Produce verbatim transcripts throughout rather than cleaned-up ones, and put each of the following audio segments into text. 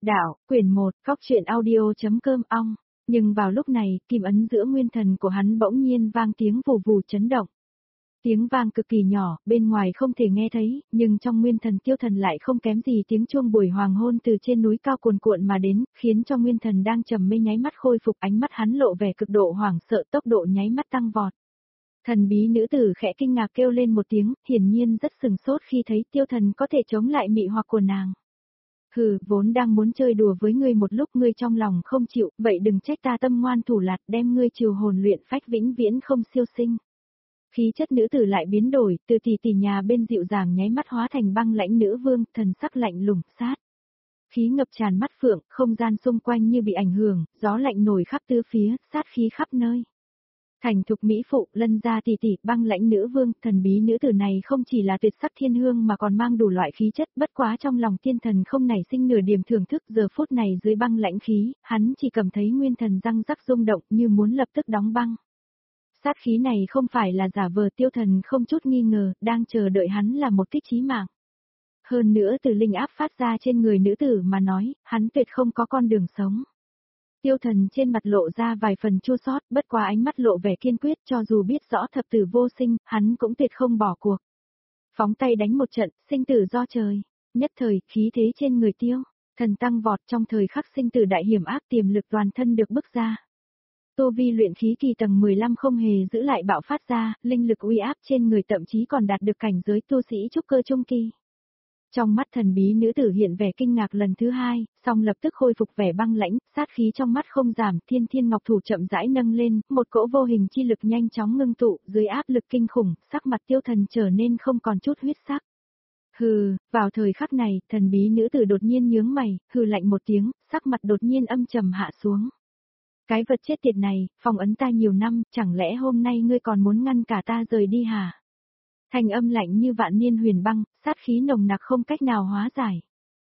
Đạo, quyển một, góc truyện audio.com ong. Nhưng vào lúc này, kim ấn giữa nguyên thần của hắn bỗng nhiên vang tiếng vù vù chấn động. Tiếng vang cực kỳ nhỏ, bên ngoài không thể nghe thấy, nhưng trong nguyên thần Tiêu Thần lại không kém gì tiếng chuông buổi hoàng hôn từ trên núi cao cuồn cuộn mà đến, khiến cho nguyên thần đang trầm mê nháy mắt khôi phục, ánh mắt hắn lộ vẻ cực độ hoảng sợ, tốc độ nháy mắt tăng vọt. Thần bí nữ tử khẽ kinh ngạc kêu lên một tiếng, hiển nhiên rất sừng sốt khi thấy Tiêu Thần có thể chống lại mị hoặc của nàng. Hừ, vốn đang muốn chơi đùa với ngươi một lúc ngươi trong lòng không chịu, vậy đừng trách ta tâm ngoan thủ lạt đem ngươi trừ hồn luyện phách vĩnh viễn không siêu sinh. Khí chất nữ tử lại biến đổi, từ tỷ tỷ nhà bên dịu dàng nháy mắt hóa thành băng lãnh nữ vương, thần sắc lạnh lùng, sát. Khí ngập tràn mắt phượng, không gian xung quanh như bị ảnh hưởng, gió lạnh nổi khắp tứ phía, sát khí khắp nơi. Thành thục mỹ phụ, lân gia tỷ tỷ, băng lãnh nữ vương, thần bí nữ tử này không chỉ là tuyệt sắc thiên hương mà còn mang đủ loại khí chất, bất quá trong lòng tiên thần không nảy sinh nửa điểm thưởng thức, giờ phút này dưới băng lãnh khí, hắn chỉ cầm thấy nguyên thần răng rắc rung động như muốn lập tức đóng băng. Sát khí này không phải là giả vờ, Tiêu Thần không chút nghi ngờ, đang chờ đợi hắn là một kích chí mạng. Hơn nữa từ linh áp phát ra trên người nữ tử mà nói, hắn tuyệt không có con đường sống. Tiêu Thần trên mặt lộ ra vài phần chua xót, bất quá ánh mắt lộ vẻ kiên quyết, cho dù biết rõ thập tử vô sinh, hắn cũng tuyệt không bỏ cuộc. Phóng tay đánh một trận, sinh tử do trời. Nhất thời, khí thế trên người Tiêu Thần tăng vọt, trong thời khắc sinh tử đại hiểm ác, tiềm lực toàn thân được bức ra. Tô vi luyện khí kỳ tầng mười lăm không hề giữ lại bạo phát ra, linh lực uy áp trên người thậm chí còn đạt được cảnh giới tu sĩ trúc cơ trung kỳ. Trong mắt thần bí nữ tử hiện vẻ kinh ngạc lần thứ hai, song lập tức khôi phục vẻ băng lãnh, sát khí trong mắt không giảm, thiên thiên ngọc thủ chậm rãi nâng lên, một cỗ vô hình chi lực nhanh chóng ngưng tụ, dưới áp lực kinh khủng, sắc mặt Tiêu Thần trở nên không còn chút huyết sắc. Hừ, vào thời khắc này, thần bí nữ tử đột nhiên nhướng mày, hừ lạnh một tiếng, sắc mặt đột nhiên âm trầm hạ xuống. Cái vật chết tiệt này, phong ấn ta nhiều năm, chẳng lẽ hôm nay ngươi còn muốn ngăn cả ta rời đi hả? Thanh âm lạnh như vạn niên huyền băng, sát khí nồng nặc không cách nào hóa giải.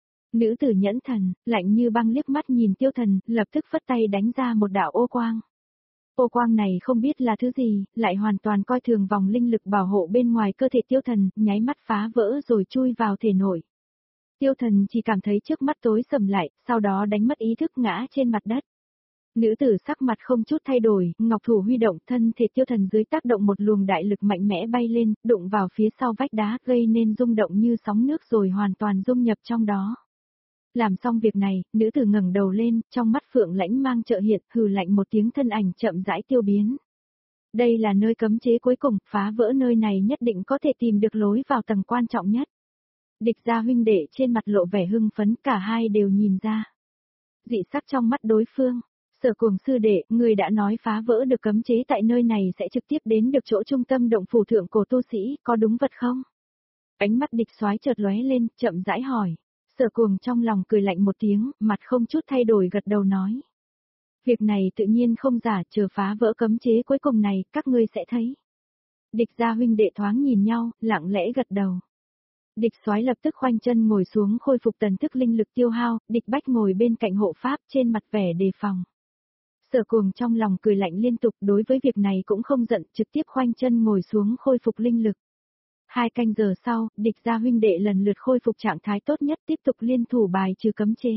Nữ tử nhẫn thần, lạnh như băng liếc mắt nhìn Tiêu Thần, lập tức phất tay đánh ra một đạo ô quang. Ô quang này không biết là thứ gì, lại hoàn toàn coi thường vòng linh lực bảo hộ bên ngoài cơ thể Tiêu Thần, nháy mắt phá vỡ rồi chui vào thể nội. Tiêu Thần chỉ cảm thấy trước mắt tối sầm lại, sau đó đánh mất ý thức ngã trên mặt đất. Nữ tử sắc mặt không chút thay đổi, ngọc thủ huy động, thân thể Tiêu Thần dưới tác động một luồng đại lực mạnh mẽ bay lên, đụng vào phía sau vách đá, gây nên rung động như sóng nước rồi hoàn toàn dung nhập trong đó. Làm xong việc này, nữ tử ngẩng đầu lên, trong mắt phượng lãnh mang trợ hiện, hừ lạnh một tiếng, thân ảnh chậm rãi tiêu biến. Đây là nơi cấm chế cuối cùng, phá vỡ nơi này nhất định có thể tìm được lối vào tầng quan trọng nhất. Địch gia huynh đệ trên mặt lộ vẻ hưng phấn, cả hai đều nhìn ra dị sắc trong mắt đối phương. Sở Cuồng sư đệ, người đã nói phá vỡ được cấm chế tại nơi này sẽ trực tiếp đến được chỗ trung tâm động phủ thượng cổ tu sĩ, có đúng vật không? Ánh mắt địch soái chợt lóe lên, chậm rãi hỏi. Sở Cuồng trong lòng cười lạnh một tiếng, mặt không chút thay đổi gật đầu nói. Việc này tự nhiên không giả, chờ phá vỡ cấm chế cuối cùng này, các ngươi sẽ thấy. Địch gia huynh đệ thoáng nhìn nhau, lặng lẽ gật đầu. Địch soái lập tức khoanh chân ngồi xuống khôi phục tần thức linh lực tiêu hao, địch bách ngồi bên cạnh hộ pháp trên mặt vẻ đề phòng. Sở Cuồng trong lòng cười lạnh liên tục, đối với việc này cũng không giận, trực tiếp khoanh chân ngồi xuống khôi phục linh lực. Hai canh giờ sau, địch gia huynh đệ lần lượt khôi phục trạng thái tốt nhất, tiếp tục liên thủ bài trừ cấm chế.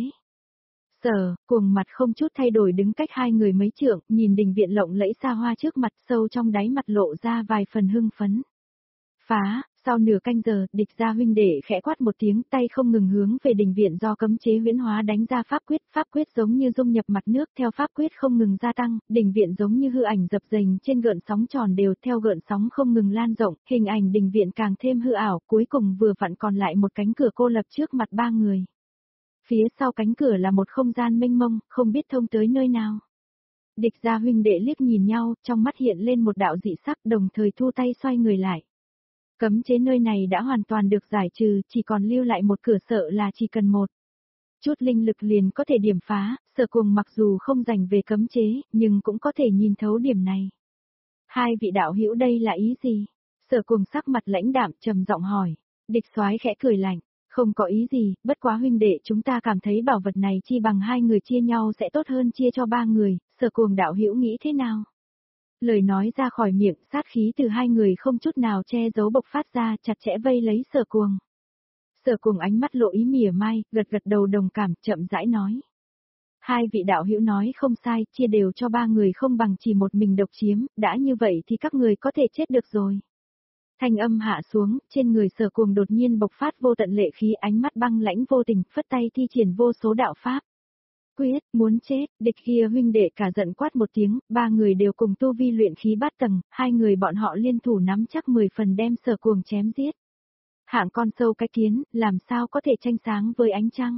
Sở Cuồng mặt không chút thay đổi đứng cách hai người mấy trượng, nhìn đình viện lộng lẫy xa hoa trước mặt, sâu trong đáy mặt lộ ra vài phần hưng phấn. Phá, sau nửa canh giờ, địch gia huynh đệ khẽ quát một tiếng, tay không ngừng hướng về đình viện do cấm chế huyễn hóa đánh ra pháp quyết, pháp quyết giống như dung nhập mặt nước, theo pháp quyết không ngừng gia tăng, đình viện giống như hư ảnh dập dềnh trên gợn sóng tròn đều, theo gợn sóng không ngừng lan rộng, hình ảnh đình viện càng thêm hư ảo, cuối cùng vừa vặn còn lại một cánh cửa cô lập trước mặt ba người. Phía sau cánh cửa là một không gian mênh mông, không biết thông tới nơi nào. Địch gia huynh đệ liếc nhìn nhau, trong mắt hiện lên một đạo dị sắc, đồng thời thu tay xoay người lại. Cấm chế nơi này đã hoàn toàn được giải trừ, chỉ còn lưu lại một cửa, sợ là chỉ cần một chút linh lực liền có thể điểm phá. Sở Cuồng mặc dù không rành về cấm chế, nhưng cũng có thể nhìn thấu điểm này. Hai vị đạo hữu đây là ý gì? Sở Cuồng sắc mặt lãnh đạm trầm giọng hỏi. Địch soái khẽ cười lạnh, không có ý gì, bất quá huynh đệ chúng ta cảm thấy bảo vật này chi bằng hai người chia nhau sẽ tốt hơn chia cho ba người. Sở Cuồng đạo hữu nghĩ thế nào? Lời nói ra khỏi miệng, sát khí từ hai người không chút nào che giấu bộc phát ra, chặt chẽ vây lấy Sở Cuồng. Sở Cuồng ánh mắt lộ ý mỉa mai, gật gật đầu đồng cảm, chậm rãi nói. Hai vị đạo hữu nói không sai, chia đều cho ba người không bằng chỉ một mình độc chiếm, đã như vậy thì các người có thể chết được rồi. Thanh âm hạ xuống, trên người Sở Cuồng đột nhiên bộc phát vô tận lệ khí, ánh mắt băng lãnh vô tình, phất tay thi triển vô số đạo pháp. Quyết, muốn chết, địch kia huynh đệ cả giận quát một tiếng, ba người đều cùng tu vi luyện khí bát tầng, hai người bọn họ liên thủ nắm chắc mười phần đem Sở Cuồng chém giết. Hạng con sâu cái kiến, làm sao có thể tranh sáng với ánh trăng.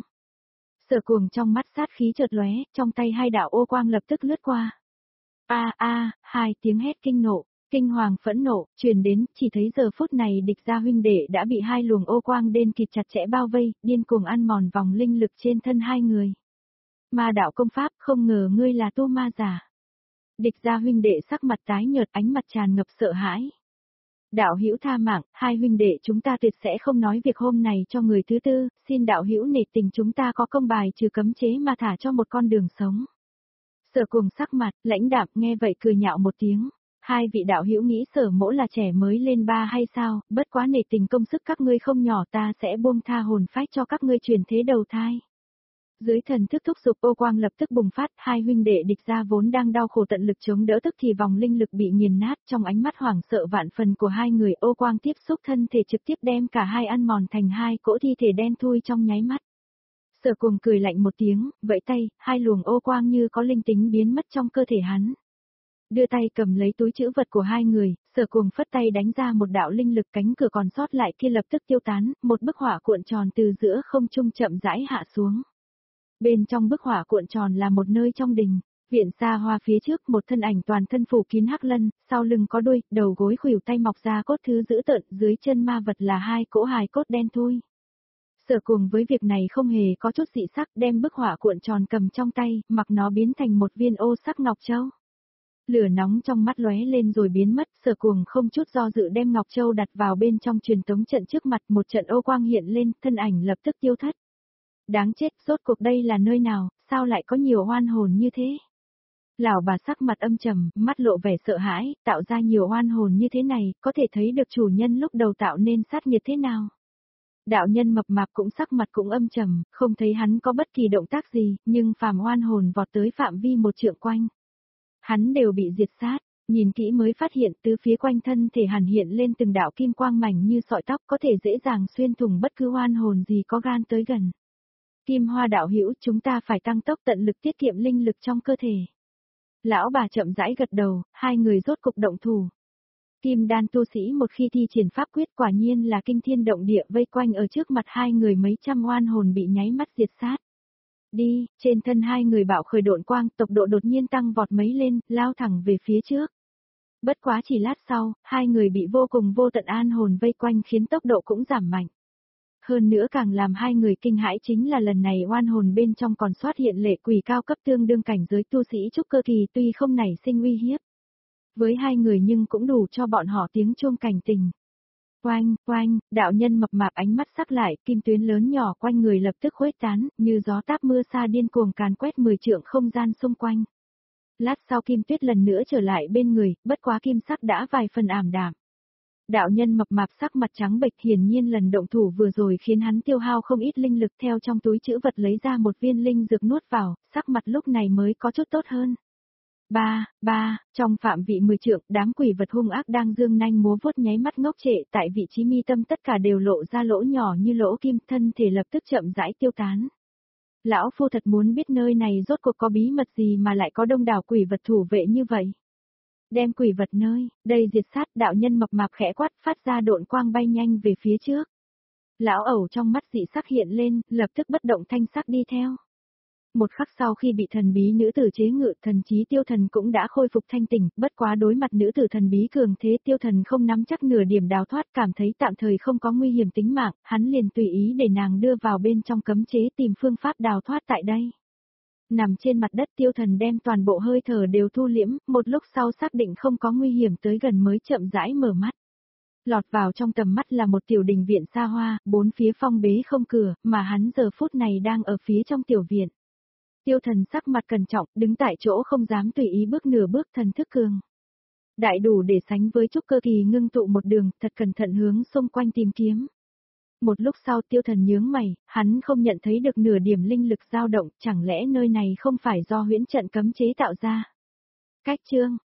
Sở Cuồng trong mắt sát khí chợt lóe, trong tay hai đạo ô quang lập tức lướt qua. A a, hai tiếng hét kinh nộ, kinh hoàng phẫn nộ, truyền đến, chỉ thấy giờ phút này địch gia huynh đệ đã bị hai luồng ô quang đen kịt chặt chẽ bao vây, điên cuồng ăn mòn vòng linh lực trên thân hai người. Ma đạo công pháp, không ngờ ngươi là tu ma giả. Địch gia huynh đệ sắc mặt tái nhợt, ánh mặt tràn ngập sợ hãi. Đạo hữu tha mạng, hai huynh đệ chúng ta tuyệt sẽ không nói việc hôm này cho người thứ tư, xin đạo hữu nể tình chúng ta có công bài trừ cấm chế mà thả cho một con đường sống. Sở Cuồng sắc mặt, lãnh đạm nghe vậy cười nhạo một tiếng. Hai vị đạo hữu nghĩ Sở mỗ là trẻ mới lên ba hay sao, bất quá nể tình công sức các ngươi không nhỏ, ta sẽ buông tha hồn phách cho các ngươi truyền thế đầu thai. Dưới thần thức thúc giục ô quang lập tức bùng phát, hai huynh đệ địch gia vốn đang đau khổ tận lực chống đỡ tức thì vòng linh lực bị nghiền nát, trong ánh mắt hoảng sợ vạn phần của hai người, ô quang tiếp xúc thân thể trực tiếp đem cả hai ăn mòn thành hai cỗ thi thể đen thui trong nháy mắt. Sở Cuồng cười lạnh một tiếng, vẫy tay, hai luồng ô quang như có linh tính biến mất trong cơ thể hắn. Đưa tay cầm lấy túi trữ vật của hai người, Sở Cuồng phất tay đánh ra một đạo linh lực, cánh cửa còn sót lại kia lập tức tiêu tán, một bức hỏa cuộn tròn từ giữa không trung chậm rãi hạ xuống. Bên trong bức hỏa cuộn tròn là một nơi trong đình, viện xa hoa phía trước một thân ảnh toàn thân phủ kín hắc lân, sau lưng có đuôi, đầu gối khuỷu tay mọc ra cốt thứ dữ tợn, dưới chân ma vật là hai cỗ hài cốt đen thui. Sở Cuồng với việc này không hề có chút dị sắc, đem bức hỏa cuộn tròn cầm trong tay, mặc nó biến thành một viên ô sắc ngọc châu. Lửa nóng trong mắt lóe lên rồi biến mất, Sở Cuồng không chút do dự đem ngọc châu đặt vào bên trong truyền tống trận trước mặt, một trận ô quang hiện lên, thân ảnh lập tức tiêu thất. Đáng chết, rốt cuộc đây là nơi nào, sao lại có nhiều oan hồn như thế? Lão bà sắc mặt âm trầm, mắt lộ vẻ sợ hãi, tạo ra nhiều oan hồn như thế này, có thể thấy được chủ nhân lúc đầu tạo nên sát nghiệt thế nào. Đạo nhân mập mạp cũng sắc mặt cũng âm trầm, không thấy hắn có bất kỳ động tác gì, nhưng phàm oan hồn vọt tới phạm vi một trượng quanh. Hắn đều bị diệt sát, nhìn kỹ mới phát hiện tứ phía quanh thân thể hàn hiện lên từng đạo kim quang mảnh như sợi tóc, có thể dễ dàng xuyên thủng bất cứ oan hồn gì có gan tới gần. Kim Hoa đạo hữu, chúng ta phải tăng tốc tận lực tiết kiệm linh lực trong cơ thể. Lão bà chậm rãi gật đầu, hai người rốt cục động thủ. Kim đan tu sĩ một khi thi triển pháp quyết quả nhiên là kinh thiên động địa, vây quanh ở trước mặt hai người mấy trăm oan hồn bị nháy mắt diệt sát. Đi, trên thân hai người bạo khởi độn quang, tốc độ đột nhiên tăng vọt mấy lên, lao thẳng về phía trước. Bất quá chỉ lát sau, hai người bị vô cùng vô tận an hồn vây quanh khiến tốc độ cũng giảm mạnh. Hơn nữa càng làm hai người kinh hãi chính là lần này oan hồn bên trong còn xuất hiện lệ quỷ cao cấp tương đương cảnh giới tu sĩ trúc cơ kỳ, tuy không nảy sinh uy hiếp với hai người nhưng cũng đủ cho bọn họ tiếng chuông cảnh tình. Oanh, oanh, đạo nhân mập mạp ánh mắt sắc lại, kim tuyến lớn nhỏ quanh người lập tức khuếch tán, như gió táp mưa xa điên cuồng càn quét mười trượng không gian xung quanh. Lát sau kim tuyết lần nữa trở lại bên người, bất quá kim sắc đã vài phần ảm đạm. Đạo nhân mập mạp sắc mặt trắng bệch, hiển nhiên lần động thủ vừa rồi khiến hắn tiêu hao không ít linh lực, theo trong túi trữ vật lấy ra một viên linh dược nuốt vào, sắc mặt lúc này mới có chút tốt hơn. Ba, ba, trong phạm vị mười trượng, đám quỷ vật hung ác đang dương nanh múa vuốt nháy mắt ngốc trệ, tại vị trí mi tâm tất cả đều lộ ra lỗ nhỏ như lỗ kim, thân thể lập tức chậm rãi tiêu tán. Lão phu thật muốn biết nơi này rốt cuộc có bí mật gì mà lại có đông đảo quỷ vật thủ vệ như vậy. Đem quỷ vật nơi, đây diệt sát, đạo nhân mập mạp khẽ quát, phát ra độn quang bay nhanh về phía trước. Lão ẩu trong mắt dị sắc hiện lên, lập tức bất động thanh sắc đi theo. Một khắc sau khi bị thần bí nữ tử chế ngự, thần trí tiêu thần cũng đã khôi phục thanh tỉnh, bất quá đối mặt nữ tử thần bí cường thế, tiêu thần không nắm chắc nửa điểm đào thoát, cảm thấy tạm thời không có nguy hiểm tính mạng, hắn liền tùy ý để nàng đưa vào bên trong cấm chế tìm phương pháp đào thoát tại đây. Nằm trên mặt đất, tiêu thần đem toàn bộ hơi thở đều thu liễm, một lúc sau xác định không có nguy hiểm tới gần mới chậm rãi mở mắt. Lọt vào trong tầm mắt là một tiểu đình viện xa hoa, bốn phía phong bế không cửa, mà hắn giờ phút này đang ở phía trong tiểu viện. Tiêu thần sắc mặt cẩn trọng, đứng tại chỗ không dám tùy ý bước nửa bước, thần thức cường đại đủ để sánh với trúc cơ kỳ, ngưng tụ một đường, thật cẩn thận hướng xung quanh tìm kiếm. Một lúc sau Tiêu Thần nhướng mày, hắn không nhận thấy được nửa điểm linh lực dao động, chẳng lẽ nơi này không phải do huyễn trận cấm chế tạo ra? Cách chương